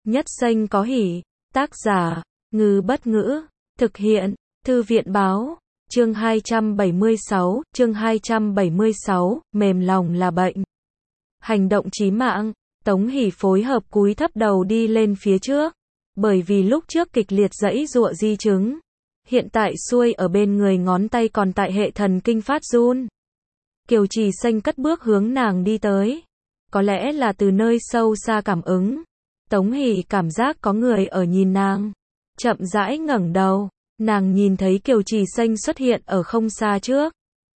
Nhất danh có hỷ. Tác giả, Ngư Bất Ngữ. Thực hiện, Thư viện Báo. Chương 276, mềm lòng là bệnh. Hành động chí mạng. Tống Hỷ phối hợp cúi thấp đầu đi lên phía trước. Bởi vì lúc trước kịch liệt giãy giụa di chứng. Hiện tại xuôi ở bên người ngón tay còn tại hệ thần kinh phát run. Kiều Trì Xanh cất bước hướng nàng đi tới. Có lẽ là từ nơi sâu xa cảm ứng. Tống Hỷ cảm giác có người ở nhìn nàng. Chậm rãi ngẩng đầu. Nàng nhìn thấy Kiều Trì Xanh xuất hiện ở không xa trước.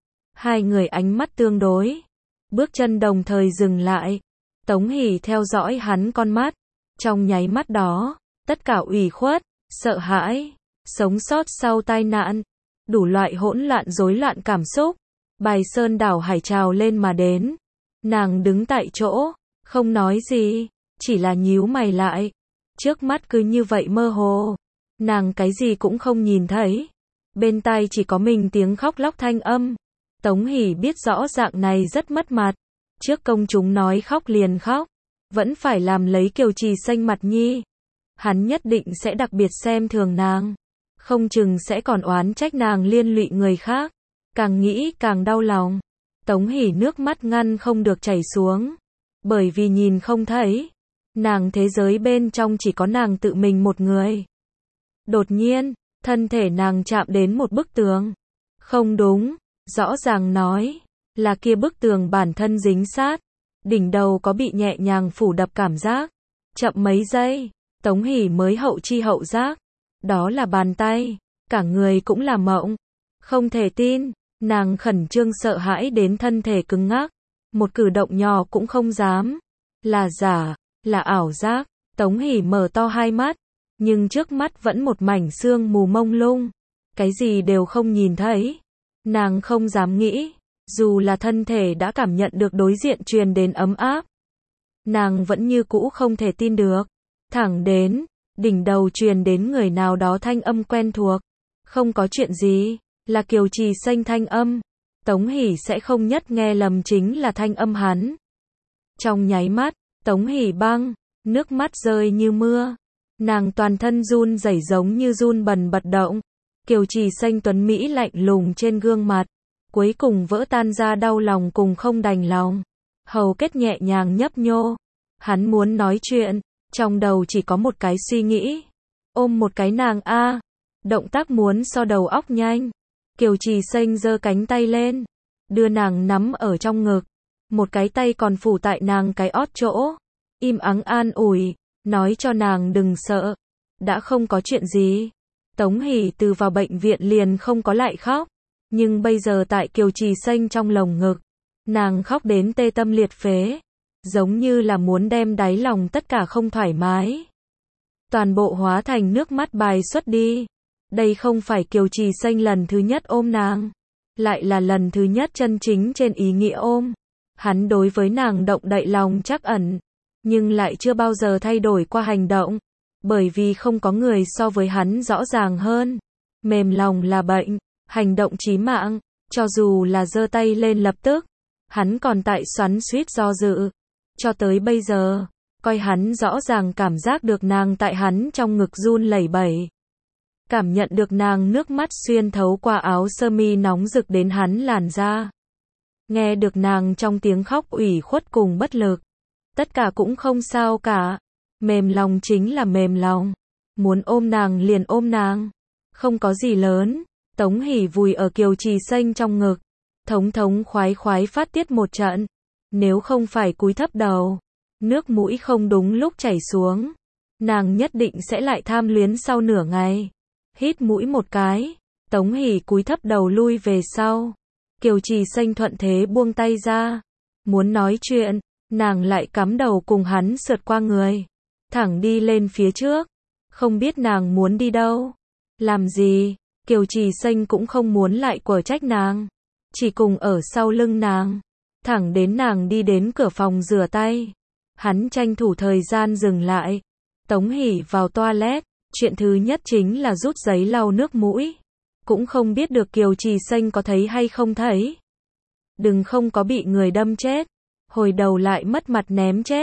Hai người ánh mắt tương đối. Bước chân đồng thời dừng lại. Tống Hỷ theo dõi hắn con mắt. Trong nháy mắt đó, tất cả ủy khuất, sợ hãi, sống sót sau tai nạn, đủ loại hỗn loạn rối loạn cảm xúc, bài sơn đảo hải trào lên mà đến. Nàng đứng tại chỗ, không nói gì, chỉ là nhíu mày lại. Trước mắt cứ như vậy mơ hồ. Nàng cái gì cũng không nhìn thấy. Bên tai chỉ có mình tiếng khóc lóc thanh âm. Tống Hỷ biết rõ dạng này rất mất mặt. Trước công chúng nói khóc liền khóc. Vẫn phải làm lấy Kiều Trì Xanh mặt nhi. Hắn nhất định sẽ đặc biệt xem thường nàng. Không chừng sẽ còn oán trách nàng liên lụy người khác. Càng nghĩ càng đau lòng. Tống Hỷ nước mắt ngăn không được chảy xuống. Bởi vì nhìn không thấy. Nàng thế giới bên trong chỉ có nàng tự mình một người. Đột nhiên, thân thể nàng chạm đến một bức tường. Không đúng, rõ ràng nói, là kia bức tường bản thân dính sát. Đỉnh đầu có bị nhẹ nhàng phủ đập cảm giác. Chậm mấy giây, Tống Hỷ mới hậu chi hậu giác. Đó là bàn tay, cả người cũng là mộng. Không thể tin, nàng khẩn trương sợ hãi đến thân thể cứng ngắc. Một cử động nhỏ cũng không dám. Là giả, là ảo giác. Tống Hỷ mở to hai mắt. Nhưng trước mắt vẫn một mảnh sương mù mông lung. Cái gì đều không nhìn thấy. Nàng không dám nghĩ. Dù là thân thể đã cảm nhận được đối diện truyền đến ấm áp. Nàng vẫn như cũ không thể tin được. Thẳng đến, đỉnh đầu truyền đến người nào đó thanh âm quen thuộc. Không có chuyện gì, là Kiều Trì Xanh thanh âm. Tống Hỷ sẽ không nhất nghe lầm chính là thanh âm hắn. Trong nháy mắt, Tống Hỷ băng, nước mắt rơi như mưa. Nàng toàn thân run rẩy giống như run bần bật động. Kiều Trì Xanh tuấn mỹ lạnh lùng trên gương mặt. Cuối cùng vỡ tan ra đau lòng cùng không đành lòng. Hầu kết nhẹ nhàng nhấp nhô. Hắn muốn nói chuyện. Trong đầu chỉ có một cái suy nghĩ. Ôm một cái nàng a. Động tác muốn so đầu óc nhanh. Kiều Trì Xanh giơ cánh tay lên. Đưa nàng nắm ở trong ngực. Một cái tay còn phủ tại nàng cái ót chỗ. Im ắng an ủi. Nói cho nàng đừng sợ. Đã không có chuyện gì. Tống Hỷ từ vào bệnh viện liền không có lại khóc. Nhưng bây giờ tại Kiều Trì Xanh trong lồng ngực. Nàng khóc đến tê tâm liệt phế. Giống như là muốn đem đáy lòng tất cả không thoải mái. Toàn bộ hóa thành nước mắt bài xuất đi. Đây không phải Kiều Trì Xanh lần thứ nhất ôm nàng. Lại là lần thứ nhất chân chính trên ý nghĩa ôm. Hắn đối với nàng động đậy lòng trắc ẩn. Nhưng lại chưa bao giờ thay đổi qua hành động. Bởi vì không có người so với hắn rõ ràng hơn. Mềm lòng là bệnh. Hành động chí mạng. Cho dù là giơ tay lên lập tức. Hắn còn tại xoắn xuýt do dự. Cho tới bây giờ. Coi hắn rõ ràng cảm giác được nàng tại hắn trong ngực run lẩy bẩy. Cảm nhận được nàng nước mắt xuyên thấu qua áo sơ mi nóng rực đến hắn làn da. Nghe được nàng trong tiếng khóc ủy khuất cùng bất lực. Tất cả cũng không sao cả. Mềm lòng chính là mềm lòng. Muốn ôm nàng liền ôm nàng. Không có gì lớn. Tống Hỷ vùi ở Kiều Trì Xanh trong ngực. Thống thống khoái khoái phát tiết một trận. Nếu không phải cúi thấp đầu. Nước mũi không đúng lúc chảy xuống. Nàng nhất định sẽ lại tham luyến sau nửa ngày. Hít mũi một cái. Tống Hỷ cúi thấp đầu lui về sau. Kiều Trì Xanh thuận thế buông tay ra. Muốn nói chuyện. Nàng lại cắm đầu cùng hắn sượt qua người. Thẳng đi lên phía trước. Không biết nàng muốn đi đâu. Làm gì. Kiều Trì Xanh cũng không muốn lại quở trách nàng. Chỉ cùng ở sau lưng nàng. Thẳng đến nàng đi đến cửa phòng rửa tay. Hắn tranh thủ thời gian dừng lại. Tống Hỷ vào toilet. Chuyện thứ nhất chính là rút giấy lau nước mũi. Cũng không biết được Kiều Trì Xanh có thấy hay không thấy. Đừng không có bị người đâm chết. Hồi đầu lại mất mặt ném chết.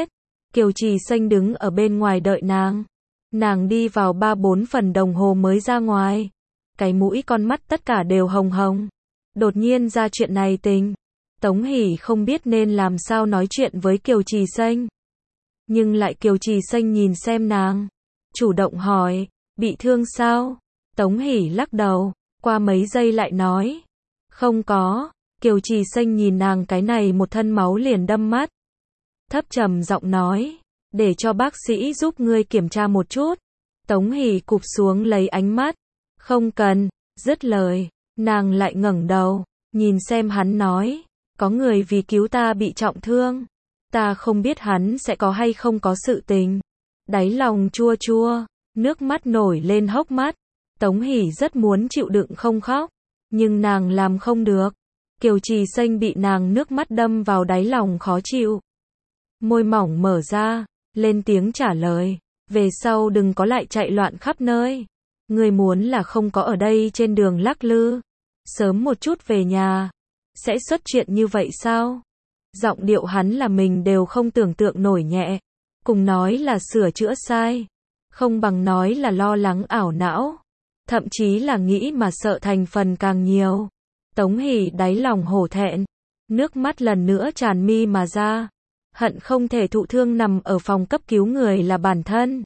Kiều Trì Xanh đứng ở bên ngoài đợi nàng. Nàng đi vào 3-4 phần đồng hồ mới ra ngoài. Cái mũi con mắt tất cả đều hồng hồng. Đột nhiên ra chuyện này tình. Tống Hỷ không biết nên làm sao nói chuyện với Kiều Trì Xanh. Nhưng lại Kiều Trì Xanh nhìn xem nàng. Chủ động hỏi, bị thương sao? Tống Hỷ lắc đầu, qua mấy giây lại nói. Không có. Kiều Trì Xanh nhìn nàng cái này một thân máu liền đâm mắt. Thấp trầm giọng nói, để cho bác sĩ giúp ngươi kiểm tra một chút. Tống Hỷ cụp xuống lấy ánh mắt. Không cần, dứt lời, nàng lại ngẩng đầu, nhìn xem hắn nói, có người vì cứu ta bị trọng thương. Ta không biết hắn sẽ có hay không có sự tình. Đáy lòng chua chua, nước mắt nổi lên hốc mắt. Tống Hỷ rất muốn chịu đựng không khóc, nhưng nàng làm không được. Kiều Trì Xanh bị nàng nước mắt đâm vào đáy lòng khó chịu. Môi mỏng mở ra, lên tiếng trả lời, về sau đừng có lại chạy loạn khắp nơi. Ngươi muốn là không có ở đây trên đường lắc lư, sớm một chút về nhà, sẽ xuất chuyện như vậy sao? Giọng điệu hắn là mình đều không tưởng tượng nổi nhẹ, cùng nói là sửa chữa sai, không bằng nói là lo lắng ảo não, thậm chí là nghĩ mà sợ thành phần càng nhiều. Tống Hỷ đáy lòng hổ thẹn, nước mắt lần nữa tràn mi mà ra, hận không thể thụ thương nằm ở phòng cấp cứu người là bản thân.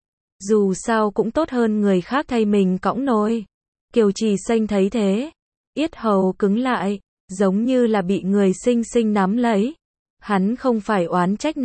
Dù sao cũng tốt hơn người khác thay mình cõng nồi. Kiều Trì Xanh thấy thế, yết hầu cứng lại, giống như là bị người xinh xinh nắm lấy. Hắn không phải oán trách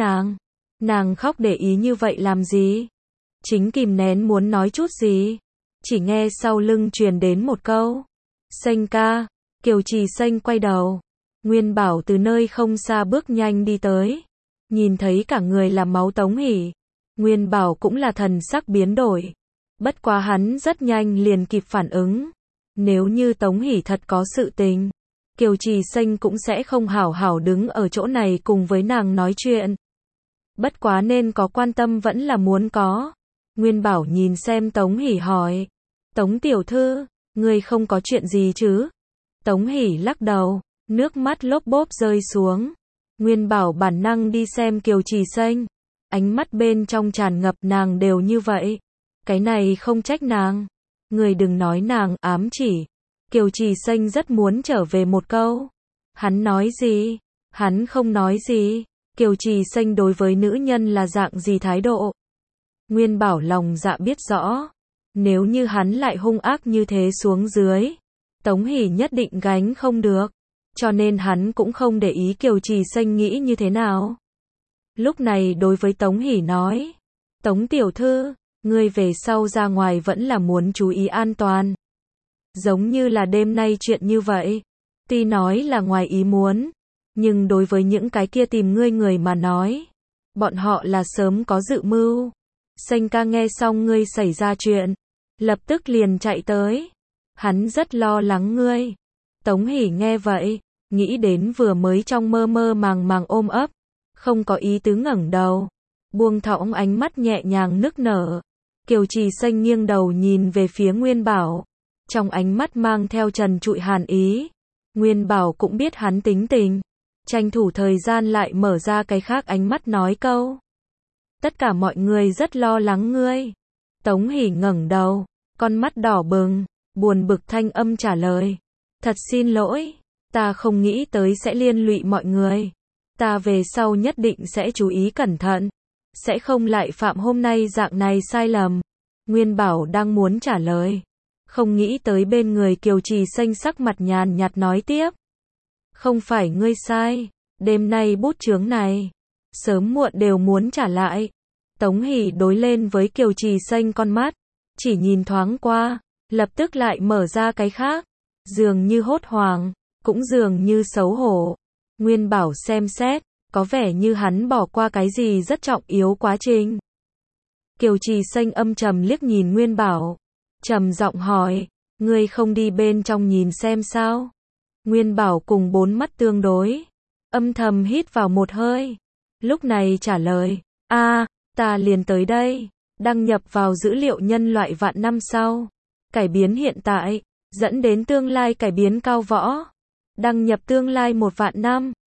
nàng khóc để ý như vậy làm gì? Chính kìm nén muốn nói chút gì, chỉ nghe sau lưng truyền đến một câu, Xanh ca. Kiều Trì Xanh quay đầu, Nguyên Bảo từ nơi không xa bước nhanh đi tới, nhìn thấy cả người là máu Tống Hỷ. Nguyên Bảo cũng là thần sắc biến đổi, bất quá hắn rất nhanh liền kịp phản ứng. Nếu như Tống Hỷ thật có sự tình, Kiều Trì Xanh cũng sẽ không hảo hảo đứng ở chỗ này cùng với nàng nói chuyện. Bất quá nên có quan tâm vẫn là muốn có. Nguyên Bảo nhìn xem Tống Hỷ hỏi, Tống tiểu thư, ngươi không có chuyện gì chứ? Tống Hỷ lắc đầu, nước mắt lốp bốp rơi xuống. Nguyên Bảo bản năng đi xem Kiều Trì Xanh, ánh mắt bên trong tràn ngập nàng đều như vậy. Cái này không trách nàng, người đừng nói nàng ám chỉ. Kiều Trì Xanh rất muốn trở về một câu. Hắn nói gì? Hắn không nói gì. Kiều Trì Xanh đối với nữ nhân là dạng gì thái độ? Nguyên Bảo lòng dạ biết rõ. Nếu như hắn lại hung ác như thế xuống dưới, Tống Hỷ nhất định gánh không được. Cho nên hắn cũng không để ý Kiều Trì Xanh nghĩ như thế nào. Lúc này đối với Tống Hỷ nói, Tống tiểu thư, ngươi về sau ra ngoài vẫn là muốn chú ý an toàn. Giống như là đêm nay chuyện như vậy, tuy nói là ngoài ý muốn, nhưng đối với những cái kia tìm ngươi người mà nói, bọn họ là sớm có dự mưu. Xanh ca nghe xong ngươi xảy ra chuyện, lập tức liền chạy tới. Hắn rất lo lắng ngươi. Tống Hỷ nghe vậy, nghĩ đến vừa mới trong mơ mơ màng màng ôm ấp, không có ý tứ ngẩng đầu, buông thõng ánh mắt nhẹ nhàng nức nở. Kiều Trì Xanh nghiêng đầu nhìn về phía Nguyên Bảo, trong ánh mắt mang theo trần trụi hàn ý. Nguyên Bảo cũng biết hắn tính tình, tranh thủ thời gian lại mở ra cái khác ánh mắt nói câu, tất cả mọi người rất lo lắng ngươi. Tống Hỷ ngẩng đầu, con mắt đỏ bừng, buồn bực thanh âm trả lời, thật xin lỗi, ta không nghĩ tới sẽ liên lụy mọi người. Ta về sau nhất định sẽ chú ý cẩn thận, sẽ không lại phạm hôm nay dạng này sai lầm. Nguyên Bảo đang muốn trả lời, không nghĩ tới bên người Kiều Trì Xanh sắc mặt nhàn nhạt nói tiếp. Không phải ngươi sai, đêm nay bút chướng này, sớm muộn đều muốn trả lại. Tống Hỷ đối lên với Kiều Trì Xanh con mắt, chỉ nhìn thoáng qua, lập tức lại mở ra cái khác, dường như hốt hoảng, cũng dường như xấu hổ. Nguyên Bảo xem xét, có vẻ như hắn bỏ qua cái gì rất trọng yếu quá trình. Kiều Trì Xanh âm trầm liếc nhìn Nguyên Bảo, trầm giọng hỏi, ngươi không đi bên trong nhìn xem sao? Nguyên Bảo cùng bốn mắt tương đối, âm thầm hít vào một hơi, lúc này trả lời, ta liền tới đây, đăng nhập vào dữ liệu nhân loại vạn năm sau, cải biến hiện tại, dẫn đến tương lai cải biến cao võ, đăng nhập tương lai 1 vạn năm.